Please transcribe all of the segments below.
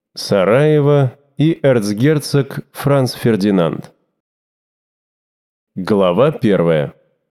Сараево и эрцгерцог Франц Фердинанд. Глава 1.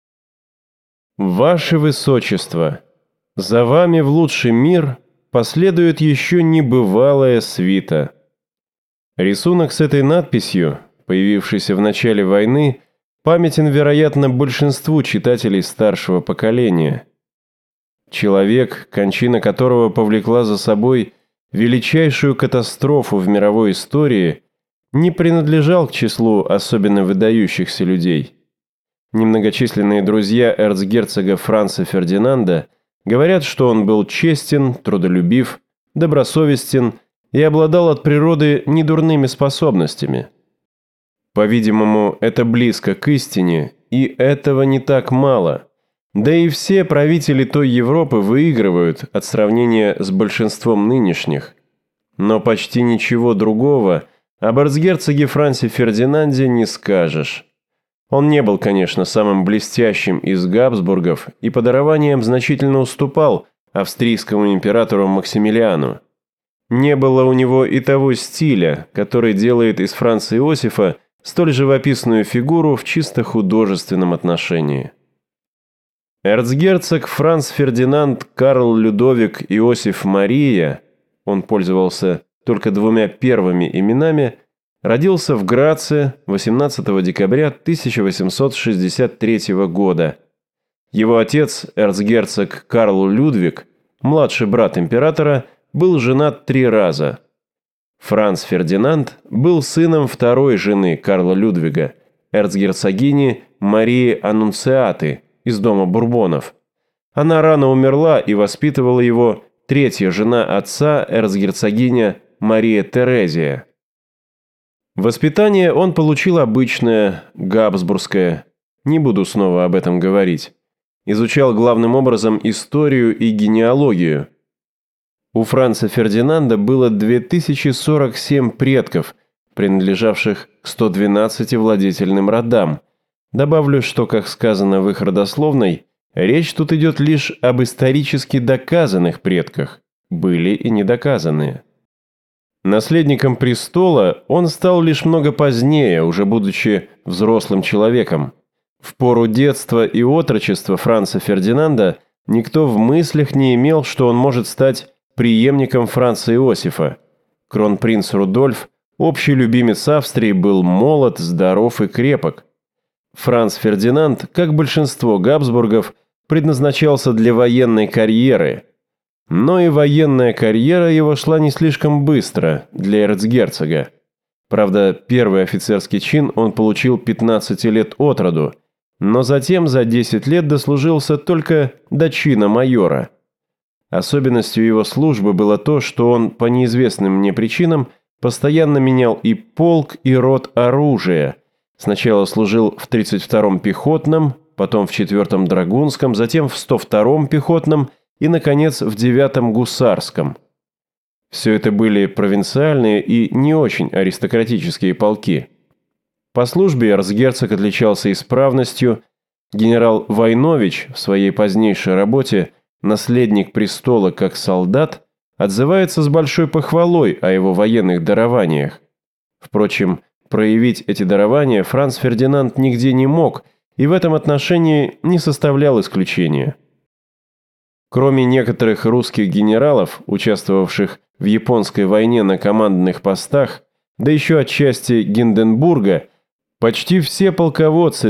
Ваше Высочество, за вами в лучший мир последует еще небывалая свита. Рисунок с этой надписью, появившийся в начале войны, памятен, вероятно, большинству читателей старшего поколения. Человек, кончина которого повлекла за собой величайшую катастрофу в мировой истории, не принадлежал к числу особенно выдающихся людей. Немногочисленные друзья эрцгерцога Франца Фердинанда говорят, что он был честен, трудолюбив, добросовестен и обладал от природы недурными способностями. По-видимому, это близко к истине, и этого не так мало. Да и все правители той Европы выигрывают от сравнения с большинством нынешних. Но почти ничего другого об эрцгерцоге Франце Фердинанде не скажешь. Он не был, конечно, самым блестящим из Габсбургов и по дарованиям значительно уступал австрийскому императору Максимилиану. Не было у него и того стиля, который делает из Франца Иосифа столь живописную фигуру в чисто художественном отношении. Эрцгерцог Франц Фердинанд Карл Людовик Иосиф Мария, он пользовался только двумя первыми именами, родился в Граце 18 декабря 1863 года. Его отец, эрцгерцог Карл Людвиг, младший брат императора, был женат 3 раза. Франц Фердинанд был сыном второй жены Карла Людвига, эрцгерцогини Марии Аннунциаты из дома Бурбонов. Она рано умерла, и воспитывала его третья жена отца, эрцгерцогиня Мария Терезия. Воспитание он получил обычное, габсбургское, не буду снова об этом говорить. Изучал главным образом историю и генеалогию. У Франца Фердинанда было 2047 предков, принадлежавших к 112 владетельным родам. Добавлю, что, как сказано в их родословной, речь тут идет лишь об исторически доказанных предках, были и недоказанные. Наследником престола он стал лишь много позднее, уже будучи взрослым человеком. В пору детства и отрочества Франца Фердинанда никто в мыслях не имел, что он может стать преемником Франца Иосифа. Кронпринц Рудольф, общий любимец Австрии, был молод, здоров и крепок. Франц Фердинанд, как большинство Габсбургов, предназначался для военной карьеры. Но и военная карьера его шла не слишком быстро для эрцгерцога. Правда, первый офицерский чин он получил 15 лет от роду, но затем за 10 лет дослужился только до чина майора. Особенностью его службы было то, что он по неизвестным мне причинам постоянно менял и полк, и род оружия. Сначала служил в 32-м пехотном, потом в 4-м драгунском, затем в 102-м пехотном и, наконец, в 9-м гусарском. Все это были провинциальные и не очень аристократические полки. По службе эрцгерцог отличался исправностью. Генерал Войнович в своей позднейшей работе «Наследник престола как солдат» отзывается с большой похвалой о его военных дарованиях. Впрочем, проявить эти дарования Франц Фердинанд нигде не мог и в этом отношении не составлял исключения. Кроме некоторых русских генералов, участвовавших в японской войне на командных постах, да еще отчасти Гинденбурга, почти все полководцы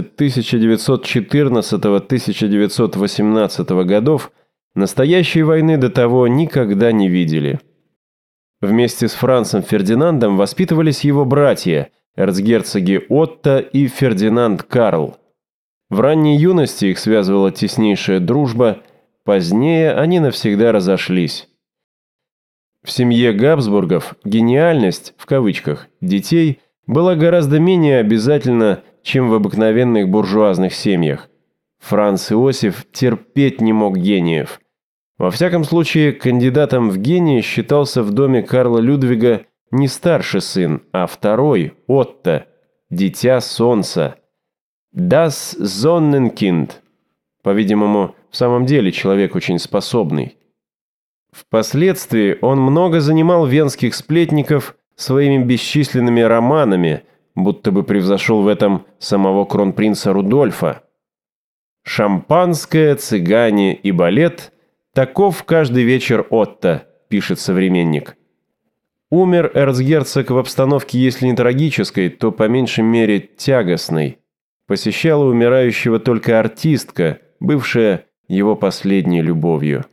1914-1918 годов настоящей войны до того никогда не видели. Вместе с Францем Фердинандом воспитывались его братья, эрцгерцоги Отто и Фердинанд Карл. В ранней юности их связывала теснейшая дружба, позднее они навсегда разошлись. В семье Габсбургов «гениальность» в кавычках детей была гораздо менее обязательна, чем в обыкновенных буржуазных семьях. Франц Иосиф терпеть не мог гениев. Во всяком случае, кандидатом в гении считался в доме Карла Людвига не старший сын, а второй, Отто, дитя солнца. Das Sonnenkind. По-видимому, в самом деле человек очень способный. Впоследствии он много занимал венских сплетников своими бесчисленными романами, будто бы превзошел в этом самого кронпринца Рудольфа. «Шампанское, цыгане и балет – таков каждый вечер Отто», пишет современник. Умер эрцгерцог в обстановке, если не трагической, то по меньшей мере тягостной. Посещала умирающего только артистка, бывшая его последней любовью.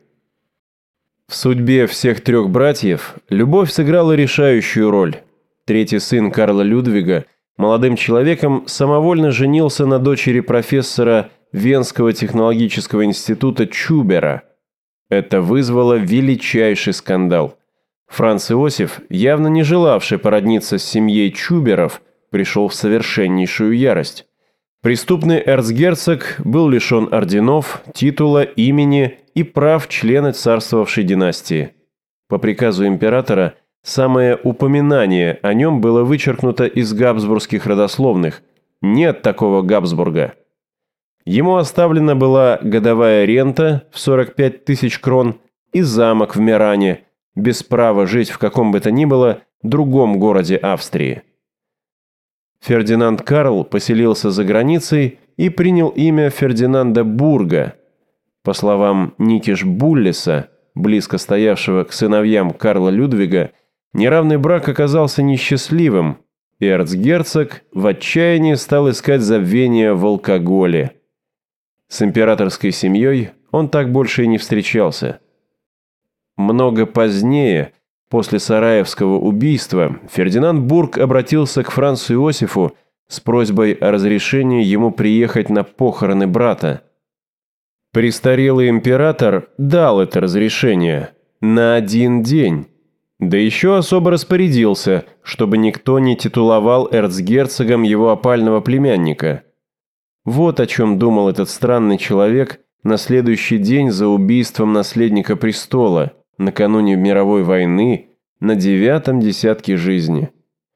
В судьбе всех трех братьев любовь сыграла решающую роль. Третий сын Карла Людвига молодым человеком самовольно женился на дочери профессора Венского технологического института Чубера. Это вызвало величайший скандал. Франц Иосиф, явно не желавший породниться с семьей Чуберов, пришел в совершеннейшую ярость. Преступный эрцгерцог был лишен орденов, титула, имени и прав члена царствовавшей династии. По приказу императора самое упоминание о нем было вычеркнуто из габсбургских родословных. Нет такого Габсбурга. Ему оставлена была годовая рента в 45 тысяч крон и замок в Меране, без права жить в каком бы то ни было другом городе Австрии. Фердинанд Карл поселился за границей и принял имя Фердинанда Бурга. По словам Никиш Буллиса, близко стоявшего к сыновьям Карла Людвига, неравный брак оказался несчастливым, и эрцгерцог в отчаянии стал искать забвения в алкоголе. С императорской семьей он так больше и не встречался. Много позднее, после Сараевского убийства, Фердинанд Бург обратился к Францу Иосифу с просьбой о разрешении ему приехать на похороны брата. Престарелый император дал это разрешение на 1 день, да еще особо распорядился, чтобы никто не титуловал эрцгерцогом его опального племянника. Вот о чем думал этот странный человек на следующий день за убийством наследника престола, накануне мировой войны, на 9-м десятке жизни.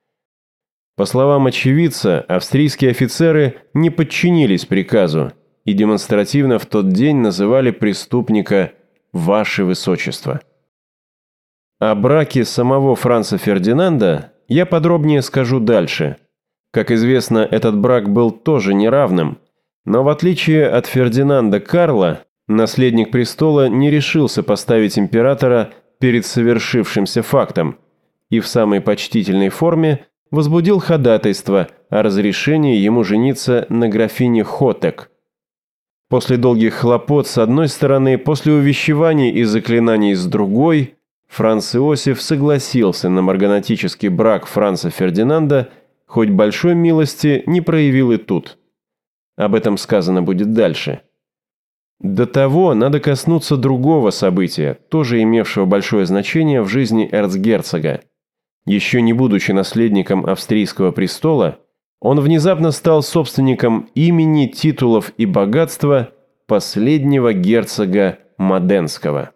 По словам очевидца, австрийские офицеры не подчинились приказу и демонстративно в тот день называли преступника «Ваше Высочество». О браке самого Франца Фердинанда я подробнее скажу дальше. Как известно, этот брак был тоже неравным, но в отличие от Фердинанда Карла, наследник престола не решился поставить императора перед совершившимся фактом и в самой почтительной форме возбудил ходатайство о разрешении ему жениться на графине Хотек. После долгих хлопот с одной стороны, после увещеваний и заклинаний с другой, Франц Иосиф согласился на марганатический брак Франца Фердинанда, хоть большой милости не проявил и тут. Об этом сказано будет дальше. До того надо коснуться другого события, тоже имевшего большое значение в жизни эрцгерцога. Еще не будучи наследником австрийского престола, он внезапно стал собственником имени, титулов и богатства последнего герцога Моденского.